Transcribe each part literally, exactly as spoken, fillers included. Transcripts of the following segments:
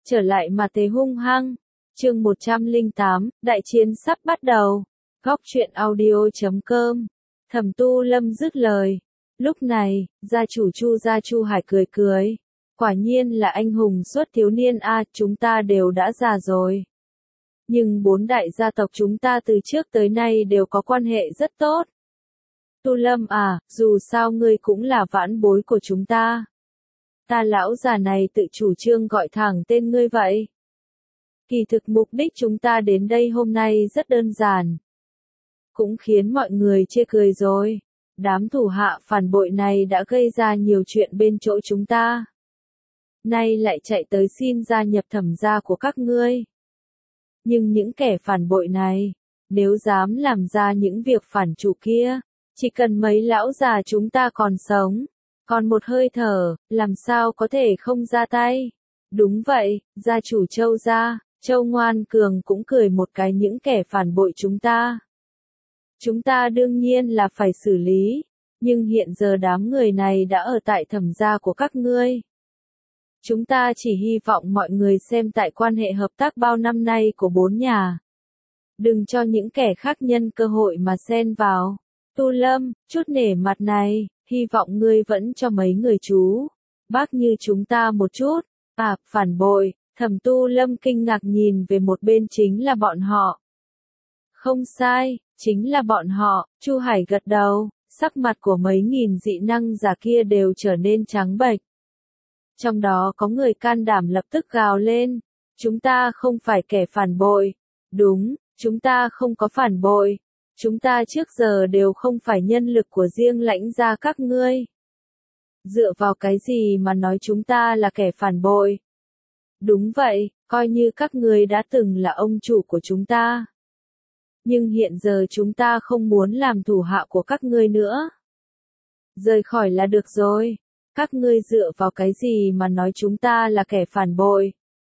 trở lại mà thế hung hăng. Chương một trăm lẻ tám, đại chiến sắp bắt đầu. Góc truyện audio chấm com. Thẩm Tu Lâm dứt lời. Lúc này, gia chủ Chu gia Chu Hải cười cười. Quả nhiên là anh hùng xuất thiếu niên a, chúng ta đều đã già rồi. Nhưng bốn đại gia tộc chúng ta từ trước tới nay đều có quan hệ rất tốt. Tu Lâm à, dù sao ngươi cũng là vãn bối của chúng ta. Ta lão già này tự chủ trương gọi thẳng tên ngươi vậy. Kỳ thực mục đích chúng ta đến đây hôm nay rất đơn giản. Cũng khiến mọi người chê cười rồi. Đám thủ hạ phản bội này đã gây ra nhiều chuyện bên chỗ chúng ta. Nay lại chạy tới xin gia nhập Thẩm gia của các ngươi. Nhưng những kẻ phản bội này, nếu dám làm ra những việc phản chủ kia, chỉ cần mấy lão già chúng ta còn sống, còn một hơi thở, làm sao có thể không ra tay. Đúng vậy, gia chủ Châu gia, Châu Ngoan Cường cũng cười một cái những kẻ phản bội chúng ta. Chúng ta đương nhiên là phải xử lý, nhưng hiện giờ đám người này đã ở tại Thẩm gia của các ngươi. Chúng ta chỉ hy vọng mọi người xem tại quan hệ hợp tác bao năm nay của bốn nhà. Đừng cho những kẻ khác nhân cơ hội mà xen vào. Tu Lâm, chút nể mặt này, hy vọng ngươi vẫn cho mấy người chú bác như chúng ta một chút. À, phản bội. Thẩm Tu Lâm kinh ngạc nhìn về một bên, chính là bọn họ. Không sai, chính là bọn họ. Chu Hải gật đầu, sắc mặt của mấy nghìn dị năng giả kia đều trở nên trắng bệch. Trong đó có người can đảm lập tức gào lên. Chúng ta không phải kẻ phản bội. Đúng, chúng ta không có phản bội. Chúng ta trước giờ đều không phải nhân lực của riêng lãnh gia các ngươi. Dựa vào cái gì mà nói chúng ta là kẻ phản bội? Đúng vậy, coi như các ngươi đã từng là ông chủ của chúng ta. Nhưng hiện giờ chúng ta không muốn làm thủ hạ của các ngươi nữa. Rời khỏi là được rồi. Các ngươi dựa vào cái gì mà nói chúng ta là kẻ phản bội?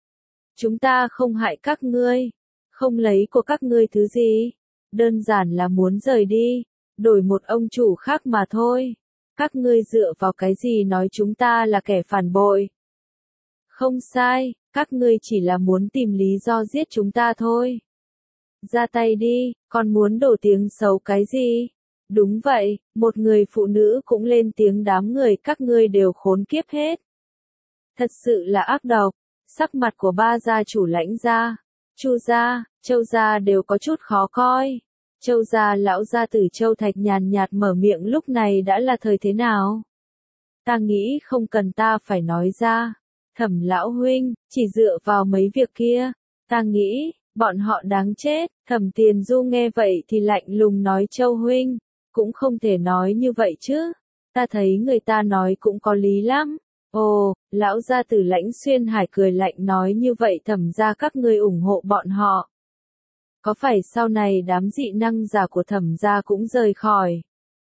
Chúng ta không hại các ngươi, không lấy của các ngươi thứ gì, đơn giản là muốn rời đi, đổi một ông chủ khác mà thôi. Các ngươi dựa vào cái gì nói chúng ta là kẻ phản bội? Không sai, các ngươi chỉ là muốn tìm lý do giết chúng ta thôi. Ra tay đi, còn muốn đổ tiếng xấu cái gì? Đúng vậy, một người phụ nữ cũng lên tiếng, đám người các ngươi đều khốn kiếp hết. Thật sự là ác độc. Sắc mặt của ba gia chủ lãnh gia, Chu gia, Châu gia đều có chút khó coi. Châu gia lão gia tử Châu Thạch nhàn nhạt mở miệng, lúc này đã là thời thế nào? Ta nghĩ không cần ta phải nói ra. Thẩm lão huynh, chỉ dựa vào mấy việc kia, ta nghĩ, bọn họ đáng chết. Thẩm Tiền Du nghe vậy thì lạnh lùng nói, Châu huynh, cũng không thể nói như vậy chứ. Ta thấy người ta nói cũng có lý lắm. Ồ, lão gia tử Lãnh Xuyên Hải cười lạnh nói, như vậy Thẩm gia các ngươi ủng hộ bọn họ. Có phải sau này đám dị năng giả của Thẩm gia cũng rời khỏi,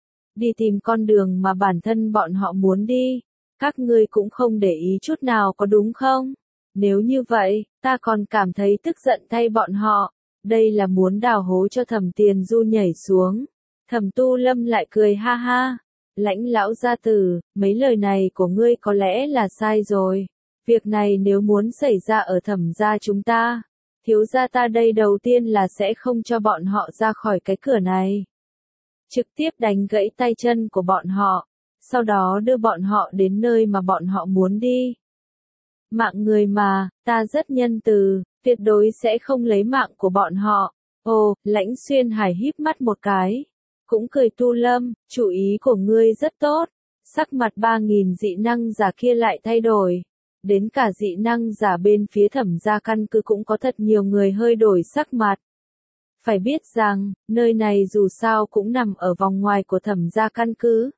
đi tìm con đường mà bản thân bọn họ muốn đi, các ngươi cũng không để ý chút nào có đúng không? Nếu như vậy, ta còn cảm thấy tức giận thay bọn họ. Đây là muốn đào hố cho Thẩm Tiền Du nhảy xuống. Thẩm Tu Lâm lại cười ha ha. Lãnh lão gia tử, mấy lời này của ngươi có lẽ là sai rồi. Việc này nếu muốn xảy ra ở Thẩm gia chúng ta, thiếu gia ta đây đầu tiên là sẽ không cho bọn họ ra khỏi cái cửa này. Trực tiếp đánh gãy tay chân của bọn họ, sau đó đưa bọn họ đến nơi mà bọn họ muốn đi. Mạng người mà, ta rất nhân từ, tuyệt đối sẽ không lấy mạng của bọn họ. Ồ, Lãnh Xuyên Hải híp mắt một cái, cũng cười, Tu Lâm, chủ ý của ngươi rất tốt. Sắc mặt ba nghìn dị năng giả kia lại thay đổi. Đến cả dị năng giả bên phía Thẩm gia căn cứ cũng có thật nhiều người hơi đổi sắc mặt. Phải biết rằng, nơi này dù sao cũng nằm ở vòng ngoài của Thẩm gia căn cứ.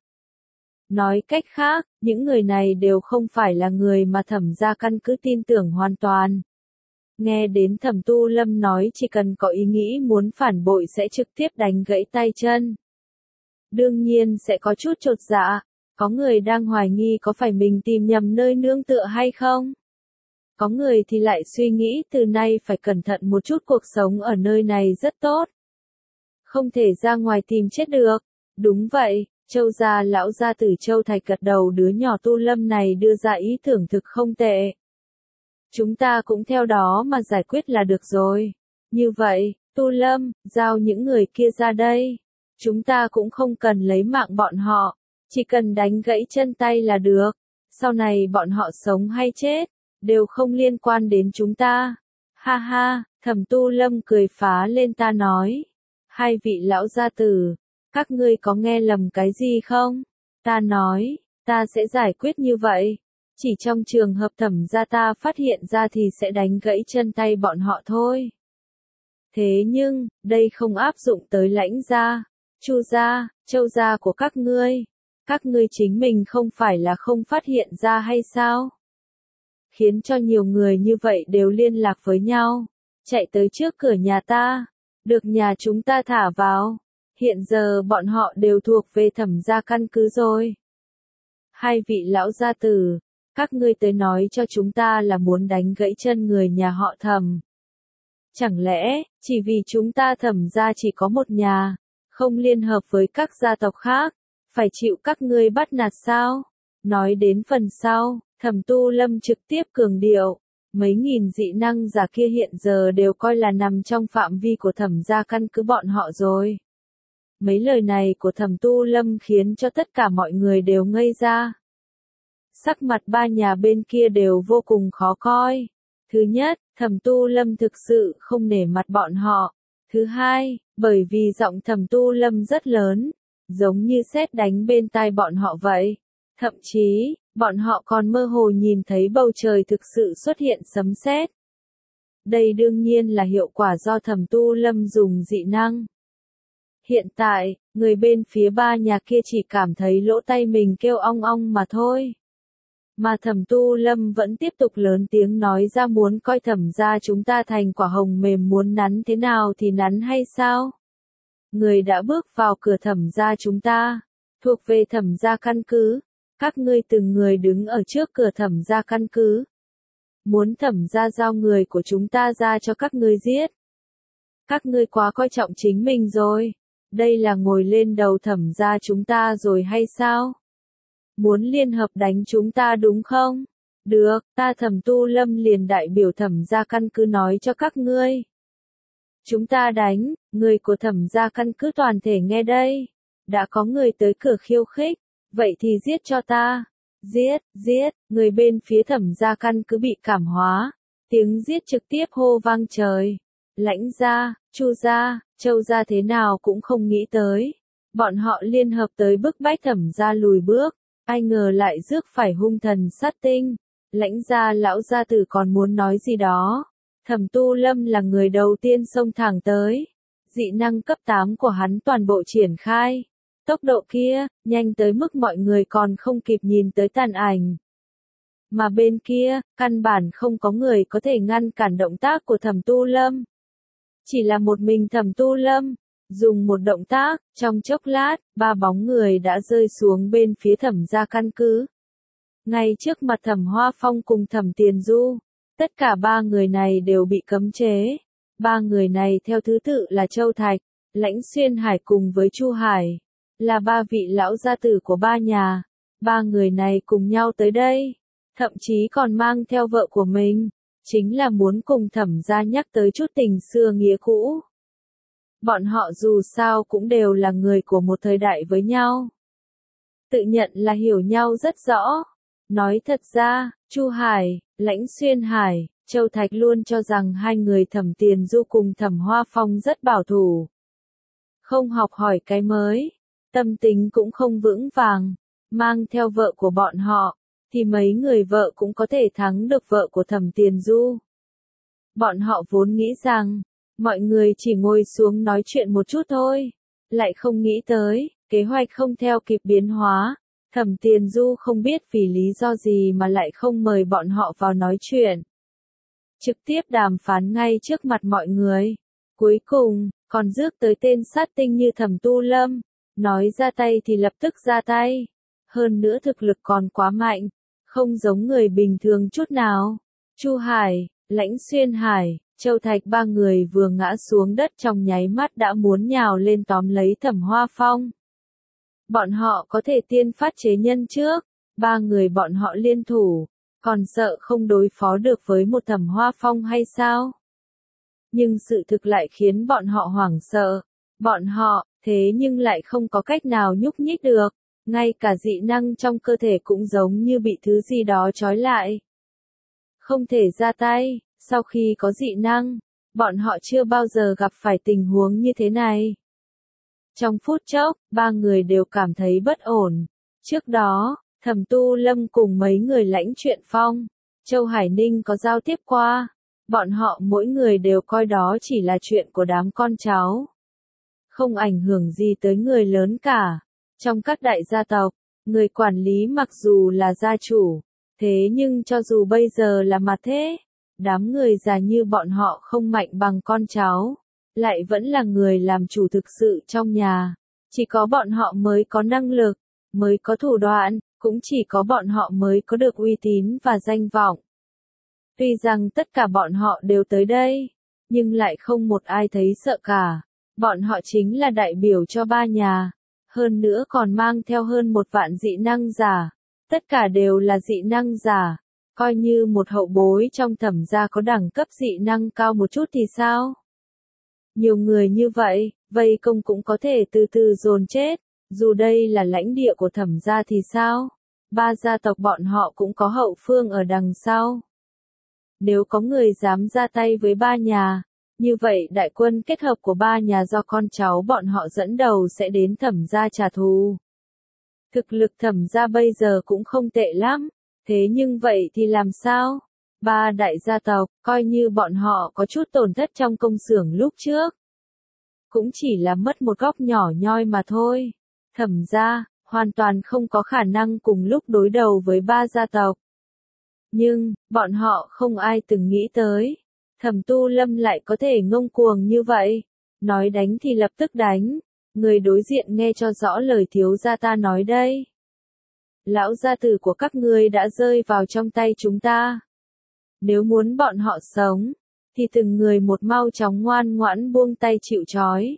Nói cách khác, những người này đều không phải là người mà Thẩm gia căn cứ tin tưởng hoàn toàn. Nghe đến Thẩm Tu Lâm nói chỉ cần có ý nghĩ muốn phản bội sẽ trực tiếp đánh gãy tay chân. Đương nhiên sẽ có chút chột dạ, có người đang hoài nghi có phải mình tìm nhầm nơi nương tựa hay không. Có người thì lại suy nghĩ từ nay phải cẩn thận một chút, cuộc sống ở nơi này rất tốt. Không thể ra ngoài tìm chết được. Đúng vậy, Châu gia lão gia tử Châu Thạch gật đầu, đứa nhỏ Tu Lâm này đưa ra ý tưởng thực không tệ. chúng ta cũng theo đó mà giải quyết là được rồi. Như vậy, Tu Lâm, giao những người kia ra đây. Chúng ta cũng không cần lấy mạng bọn họ, chỉ cần đánh gãy chân tay là được. Sau này bọn họ sống hay chết, đều không liên quan đến chúng ta. Ha ha, Thẩm Tu Lâm cười phá lên ta nói. Hai vị lão gia tử, các ngươi có nghe lầm cái gì không? Ta nói, ta sẽ giải quyết như vậy. Chỉ trong trường hợp Thẩm gia ta phát hiện ra thì sẽ đánh gãy chân tay bọn họ thôi. Thế nhưng, đây không áp dụng tới Lãnh gia, Chu gia, Châu gia của các ngươi. Các ngươi chính mình không phải là không phát hiện ra hay sao? Khiến cho nhiều người như vậy đều liên lạc với nhau, chạy tới trước cửa nhà ta, được nhà chúng ta thả vào. Hiện giờ bọn họ đều thuộc về Thẩm gia căn cứ rồi. Hai vị lão gia tử, các ngươi tới nói cho chúng ta là muốn đánh gãy chân người nhà họ Thẩm. Chẳng lẽ, chỉ vì chúng ta Thẩm gia chỉ có một nhà, không liên hợp với các gia tộc khác, phải chịu các ngươi bắt nạt sao? Nói đến phần sau, Thẩm Tu Lâm trực tiếp cường điệu, mấy nghìn dị năng giả kia hiện giờ đều coi là nằm trong phạm vi của Thẩm gia căn cứ bọn họ rồi. Mấy lời này của Thẩm Tu Lâm khiến cho tất cả mọi người đều ngây ra. Sắc mặt ba nhà bên kia đều vô cùng khó coi. Thứ nhất, Thẩm Tu Lâm thực sự không nể mặt bọn họ. Thứ hai, bởi vì giọng Thẩm Tu Lâm rất lớn, giống như sét đánh bên tai bọn họ vậy. Thậm chí, bọn họ còn mơ hồ nhìn thấy bầu trời thực sự xuất hiện sấm sét. Đây đương nhiên là hiệu quả do Thẩm Tu Lâm dùng dị năng. Hiện tại, người bên phía ba nhà kia chỉ cảm thấy lỗ tai mình kêu ong ong mà thôi. Mà Thẩm Tu Lâm vẫn tiếp tục lớn tiếng nói ra muốn coi Thẩm gia chúng ta thành quả hồng mềm, muốn nắn thế nào thì nắn hay sao? Người đã bước vào cửa Thẩm gia chúng ta, thuộc về Thẩm gia căn cứ. Các ngươi từng người đứng ở trước cửa Thẩm gia căn cứ. Muốn Thẩm gia giao người của chúng ta ra cho các ngươi giết. Các ngươi quá coi trọng chính mình rồi. Đây là ngồi lên đầu Thẩm gia chúng ta rồi hay sao? Muốn liên hợp đánh chúng ta đúng không? Được, ta Thẩm Tu Lâm liền đại biểu Thẩm gia căn cứ nói cho các ngươi. Chúng ta đánh, người của Thẩm gia căn cứ toàn thể nghe đây. Đã có người tới cửa khiêu khích, vậy thì giết cho ta. Giết, giết, người bên phía Thẩm gia căn cứ bị cảm hóa. Tiếng giết trực tiếp hô vang trời. Lãnh gia, Chu gia, Châu gia thế nào cũng không nghĩ tới. Bọn họ liên hợp tới bức bách Thẩm gia lùi bước. Ai ngờ lại rước phải hung thần sát tinh. Lãnh gia lão gia tử còn muốn nói gì đó. Thẩm Tu Lâm là người đầu tiên xông thẳng tới. Dị năng cấp tám của hắn toàn bộ triển khai. Tốc độ kia, nhanh tới mức mọi người còn không kịp nhìn tới tàn ảnh. Mà bên kia, căn bản không có người có thể ngăn cản động tác của Thẩm Tu Lâm. Chỉ là một mình Thẩm Tu Lâm, dùng một động tác, trong chốc lát, ba bóng người đã rơi xuống bên phía Thẩm gia căn cứ. Ngay trước mặt Thẩm Hoa Phong cùng Thẩm Tiền Du, tất cả ba người này đều bị cấm chế. Ba người này theo thứ tự là Châu Thạch, Lãnh Xuyên Hải cùng với Chu Hải, là ba vị lão gia tử của ba nhà. Ba người này cùng nhau tới đây, thậm chí còn mang theo vợ của mình, chính là muốn cùng Thẩm gia nhắc tới chút tình xưa nghĩa cũ. Bọn họ dù sao cũng đều là người của một thời đại với nhau. Tự nhận là hiểu nhau rất rõ. Nói thật ra, Chu Hải, Lãnh Xuyên Hải, Châu Thạch luôn cho rằng hai người Thẩm Tiền Du cùng Thẩm Hoa Phong rất bảo thủ. Không học hỏi cái mới, tâm tính cũng không vững vàng, mang theo vợ của bọn họ, thì mấy người vợ cũng có thể thắng được vợ của Thẩm Tiền Du. Bọn họ vốn nghĩ rằng, mọi người chỉ ngồi xuống nói chuyện một chút thôi, lại không nghĩ tới, kế hoạch không theo kịp biến hóa. Thẩm Tiền Du không biết vì lý do gì mà lại không mời bọn họ vào nói chuyện. Trực tiếp đàm phán ngay trước mặt mọi người. Cuối cùng, còn rước tới tên sát tinh như Thẩm Tu Lâm. Nói ra tay thì lập tức ra tay. Hơn nữa thực lực còn quá mạnh. Không giống người bình thường chút nào. Chu Hải, Lãnh Xuyên Hải, Châu Thạch ba người vừa ngã xuống đất trong nháy mắt đã muốn nhào lên tóm lấy Thẩm Hoa Phong. Bọn họ có thể tiên phát chế nhân trước. Ba người bọn họ liên thủ, còn sợ không đối phó được với một Thẩm Hoa Phong hay sao? Nhưng sự thực lại khiến bọn họ hoảng sợ. Bọn họ, thế nhưng lại không có cách nào nhúc nhích được. Ngay cả dị năng trong cơ thể cũng giống như bị thứ gì đó trói lại. Không thể ra tay, sau khi có dị năng, bọn họ chưa bao giờ gặp phải tình huống như thế này. Trong phút chốc, ba người đều cảm thấy bất ổn. Trước đó, Thẩm Tu Lâm cùng mấy người lãnh chuyện phong, Châu Hải Ninh có giao tiếp qua. Bọn họ mỗi người đều coi đó chỉ là chuyện của đám con cháu. Không ảnh hưởng gì tới người lớn cả. Trong các đại gia tộc, người quản lý mặc dù là gia chủ, thế nhưng cho dù bây giờ là mặt thế, đám người già như bọn họ không mạnh bằng con cháu, lại vẫn là người làm chủ thực sự trong nhà. Chỉ có bọn họ mới có năng lực, mới có thủ đoạn, cũng chỉ có bọn họ mới có được uy tín và danh vọng. Tuy rằng tất cả bọn họ đều tới đây, nhưng lại không một ai thấy sợ cả. Bọn họ chính là đại biểu cho ba nhà, hơn nữa còn mang theo hơn một vạn dị năng giả. Tất cả đều là dị năng giả, coi như một hậu bối trong Thẩm gia có đẳng cấp dị năng cao một chút thì sao? Nhiều người như vậy, vây công cũng có thể từ từ dồn chết, dù đây là lãnh địa của Thẩm gia thì sao? Ba gia tộc bọn họ cũng có hậu phương ở đằng sau. Nếu có người dám ra tay với ba nhà, như vậy đại quân kết hợp của ba nhà do con cháu bọn họ dẫn đầu sẽ đến Thẩm gia trả thù. Thực lực Thẩm gia bây giờ cũng không tệ lắm, thế nhưng vậy thì làm sao? Ba đại gia tộc, coi như bọn họ có chút tổn thất trong công xưởng lúc trước, cũng chỉ là mất một góc nhỏ nhoi mà thôi. Thẩm gia, hoàn toàn không có khả năng cùng lúc đối đầu với ba gia tộc. Nhưng, bọn họ không ai từng nghĩ tới. Thẩm Tu Lâm lại có thể ngông cuồng như vậy. Nói đánh thì lập tức đánh. Người đối diện nghe cho rõ lời thiếu gia ta nói đây. Lão gia tử của các ngươi đã rơi vào trong tay chúng ta. Nếu muốn bọn họ sống, thì từng người một mau chóng ngoan ngoãn buông tay chịu trói.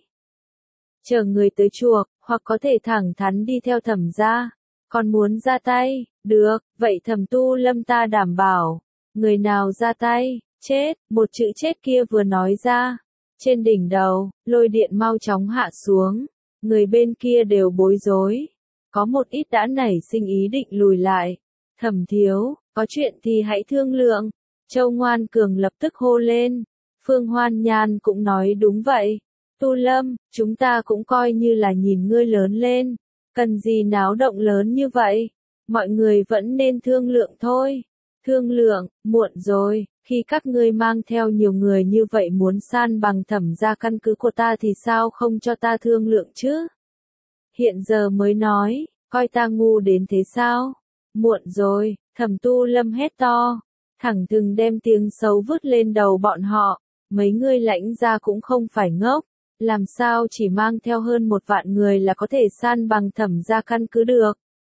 Chờ người tới chuộc, hoặc có thể thẳng thắn đi theo Thẩm gia. Còn muốn ra tay, được, vậy Thẩm Tu Lâm ta đảm bảo. Người nào ra tay, chết, một chữ chết kia vừa nói ra. Trên đỉnh đầu, lôi điện mau chóng hạ xuống. Người bên kia đều bối rối. Có một ít đã nảy sinh ý định lùi lại. Thẩm thiếu, có chuyện thì hãy thương lượng. Châu Ngoan Cường lập tức hô lên. Phương Hoan Nhan cũng nói đúng vậy. Tu Lâm, chúng ta cũng coi như là nhìn ngươi lớn lên. Cần gì náo động lớn như vậy? Mọi người vẫn nên thương lượng thôi. Thương lượng, muộn rồi. Khi các ngươi mang theo nhiều người như vậy muốn san bằng Thẩm gia căn cứ của ta thì sao không cho ta thương lượng chứ? Hiện giờ mới nói, coi ta ngu đến thế sao? Muộn rồi, Thẩm Tu Lâm hét to, thẳng thừng đem tiếng xấu vứt lên đầu bọn họ. Mấy ngươi lãnh gia cũng không phải ngốc, làm sao chỉ mang theo hơn một vạn người là có thể san bằng Thẩm gia căn cứ được?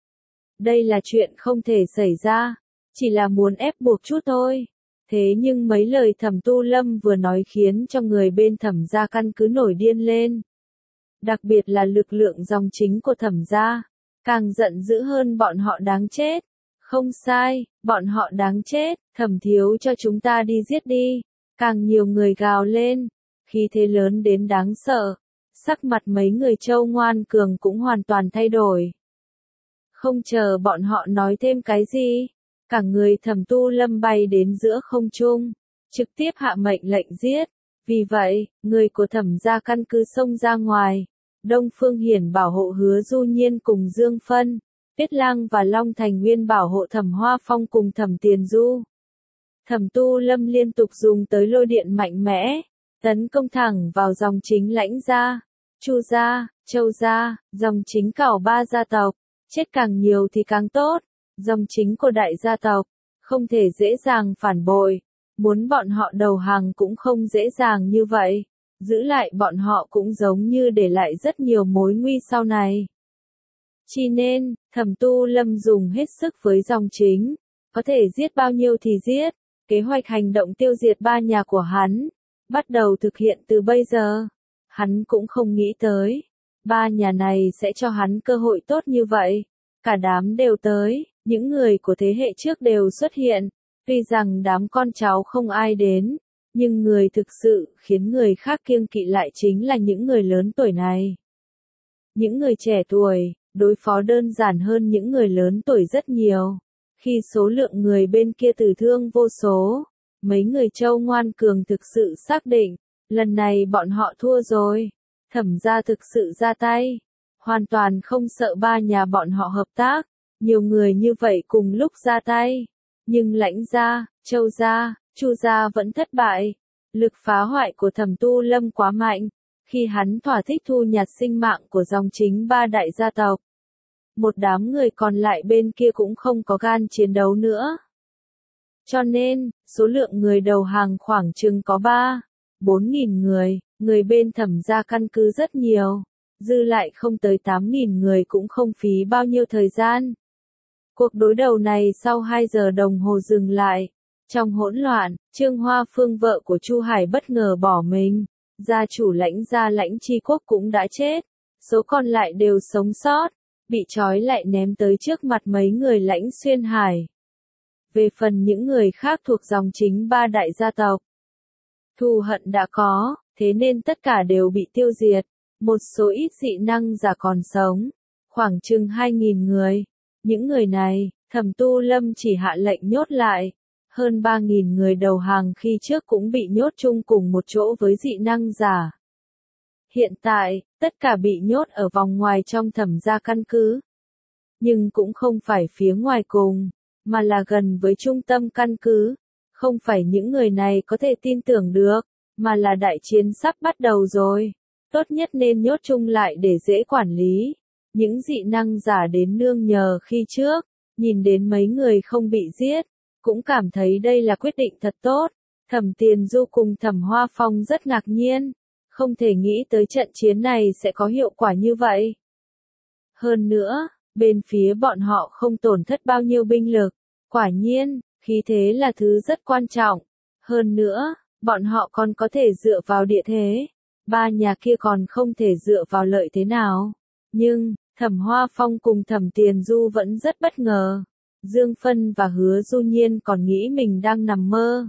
Đây là chuyện không thể xảy ra, chỉ là muốn ép buộc chút thôi. Thế nhưng mấy lời Thẩm Tu Lâm vừa nói khiến cho người bên Thẩm gia căn cứ nổi điên lên. Đặc biệt là lực lượng dòng chính của Thẩm gia, càng giận dữ hơn bọn họ đáng chết. Không sai, bọn họ đáng chết, Thẩm thiếu cho chúng ta đi giết đi. Càng nhiều người gào lên, khí thế lớn đến đáng sợ. Sắc mặt mấy người Châu Ngoan Cường cũng hoàn toàn thay đổi. Không chờ bọn họ nói thêm cái gì, cả người Thẩm Tu Lâm bay đến giữa không trung, trực tiếp hạ mệnh lệnh giết. Vì vậy, người của Thẩm gia căn cứ xông ra ngoài. Đông Phương Hiển bảo hộ Hứa Du Nhiên cùng Dương Phân, Tuyết Lang và Long Thành Nguyên bảo hộ Thẩm Hoa Phong cùng Thẩm Tiền Du. Thẩm Tu Lâm liên tục dùng tới lôi điện mạnh mẽ, tấn công thẳng vào dòng chính lãnh gia, Chu gia, Châu gia, dòng chính cảo ba gia tộc, chết càng nhiều thì càng tốt. Dòng chính của đại gia tộc, không thể dễ dàng phản bội, muốn bọn họ đầu hàng cũng không dễ dàng như vậy, giữ lại bọn họ cũng giống như để lại rất nhiều mối nguy sau này. Chỉ nên, Thẩm Tu Lâm dùng hết sức với dòng chính, có thể giết bao nhiêu thì giết, kế hoạch hành động tiêu diệt ba nhà của hắn, bắt đầu thực hiện từ bây giờ. Hắn cũng không nghĩ tới, ba nhà này sẽ cho hắn cơ hội tốt như vậy, cả đám đều tới, những người của thế hệ trước đều xuất hiện, tuy rằng đám con cháu không ai đến, nhưng người thực sự khiến người khác kiêng kỵ lại chính là những người lớn tuổi này. Những người trẻ tuổi, đối phó đơn giản hơn những người lớn tuổi rất nhiều. Khi số lượng người bên kia tử thương vô số, mấy người Châu ngoan cường thực sự xác định, lần này bọn họ thua rồi. Thẩm gia thực sự ra tay, hoàn toàn không sợ ba nhà bọn họ hợp tác, nhiều người như vậy cùng lúc ra tay. Nhưng Lãnh gia, Châu gia, Chu gia vẫn thất bại. Lực phá hoại của Thẩm Tu Lâm quá mạnh, khi hắn thỏa thích thu nhặt sinh mạng của dòng chính ba đại gia tộc. Một đám người còn lại bên kia cũng không có gan chiến đấu nữa. Cho nên, số lượng người đầu hàng khoảng chừng có ba, bốn nghìn người, người bên Thẩm gia căn cứ rất nhiều, dư lại không tới tám nghìn người cũng không phí bao nhiêu thời gian. Cuộc đối đầu này sau hai giờ đồng hồ dừng lại. Trong hỗn loạn, Trương Hoa Phương vợ của Chu Hải bất ngờ bỏ mình, gia chủ Lãnh gia Lãnh Chi Quốc cũng đã chết, số còn lại đều sống sót, bị trói lại ném tới trước mặt mấy người Lãnh Xuyên Hải. Về phần những người khác thuộc dòng chính ba đại gia tộc, thù hận đã có, thế nên tất cả đều bị tiêu diệt, một số ít dị năng giả còn sống, khoảng chừng hai nghìn người. Những người này, Thẩm Tu Lâm chỉ hạ lệnh nhốt lại. Hơn ba nghìn người đầu hàng khi trước cũng bị nhốt chung cùng một chỗ với dị năng giả. Hiện tại, tất cả bị nhốt ở vòng ngoài trong Thẩm gia căn cứ. Nhưng cũng không phải phía ngoài cùng, mà là gần với trung tâm căn cứ. Không phải những người này có thể tin tưởng được, mà là đại chiến sắp bắt đầu rồi. Tốt nhất nên nhốt chung lại để dễ quản lý. Những dị năng giả đến nương nhờ khi trước, nhìn đến mấy người không bị giết, cũng cảm thấy đây là quyết định thật tốt. Thẩm Tiền Du cùng Thẩm Hoa Phong rất ngạc nhiên, không thể nghĩ tới trận chiến này sẽ có hiệu quả như vậy. Hơn nữa, bên phía bọn họ không tổn thất bao nhiêu binh lực, quả nhiên, khí thế là thứ rất quan trọng. Hơn nữa, bọn họ còn có thể dựa vào địa thế, ba nhà kia còn không thể dựa vào lợi thế nào. Nhưng, Thẩm Hoa Phong cùng Thẩm Tiền Du vẫn rất bất ngờ. Dương Phân và Hứa Du Nhiên còn nghĩ mình đang nằm mơ.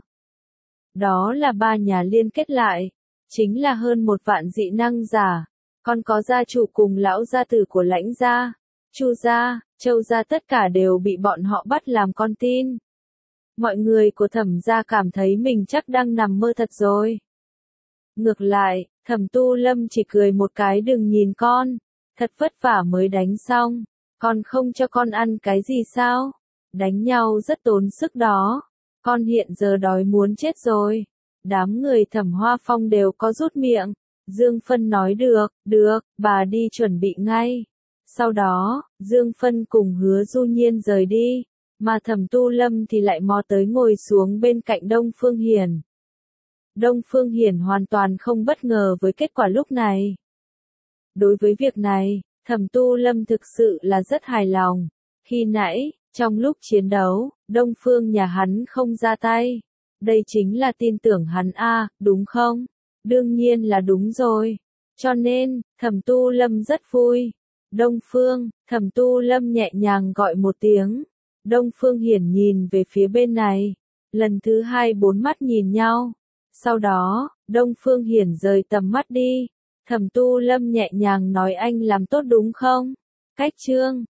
Đó là ba nhà liên kết lại, chính là hơn một vạn dị năng giả, còn có gia chủ cùng lão gia tử của Lãnh gia, Chu gia, Châu gia tất cả đều bị bọn họ bắt làm con tin. Mọi người của Thẩm gia cảm thấy mình chắc đang nằm mơ thật rồi. Ngược lại, Thẩm Tu Lâm chỉ cười một cái, đừng nhìn con, thật vất vả mới đánh xong, còn không cho con ăn cái gì sao? Đánh nhau rất tốn sức đó, con hiện giờ đói muốn chết rồi. Đám người Thẩm Hoa Phong đều có rút miệng. Dương Phân nói được, được, bà đi chuẩn bị ngay. Sau đó, Dương Phân cùng Hứa Du Nhiên rời đi, mà Thẩm Tu Lâm thì lại mò tới ngồi xuống bên cạnh Đông Phương Hiển. Đông Phương Hiển hoàn toàn không bất ngờ với kết quả lúc này. Đối với việc này, Thẩm Tu Lâm thực sự là rất hài lòng. Khi nãy, trong lúc chiến đấu, Đông Phương nhà hắn không ra tay. Đây chính là tin tưởng hắn a, đúng không? Đương nhiên là đúng rồi. Cho nên, Thẩm Tu Lâm rất vui. Đông Phương, Thẩm Tu Lâm nhẹ nhàng gọi một tiếng. Đông Phương Hiển nhìn về phía bên này. Lần thứ hai bốn mắt nhìn nhau. Sau đó, Đông Phương Hiển rời tầm mắt đi. Thẩm Tu Lâm nhẹ nhàng nói, anh làm tốt đúng không? Cách chương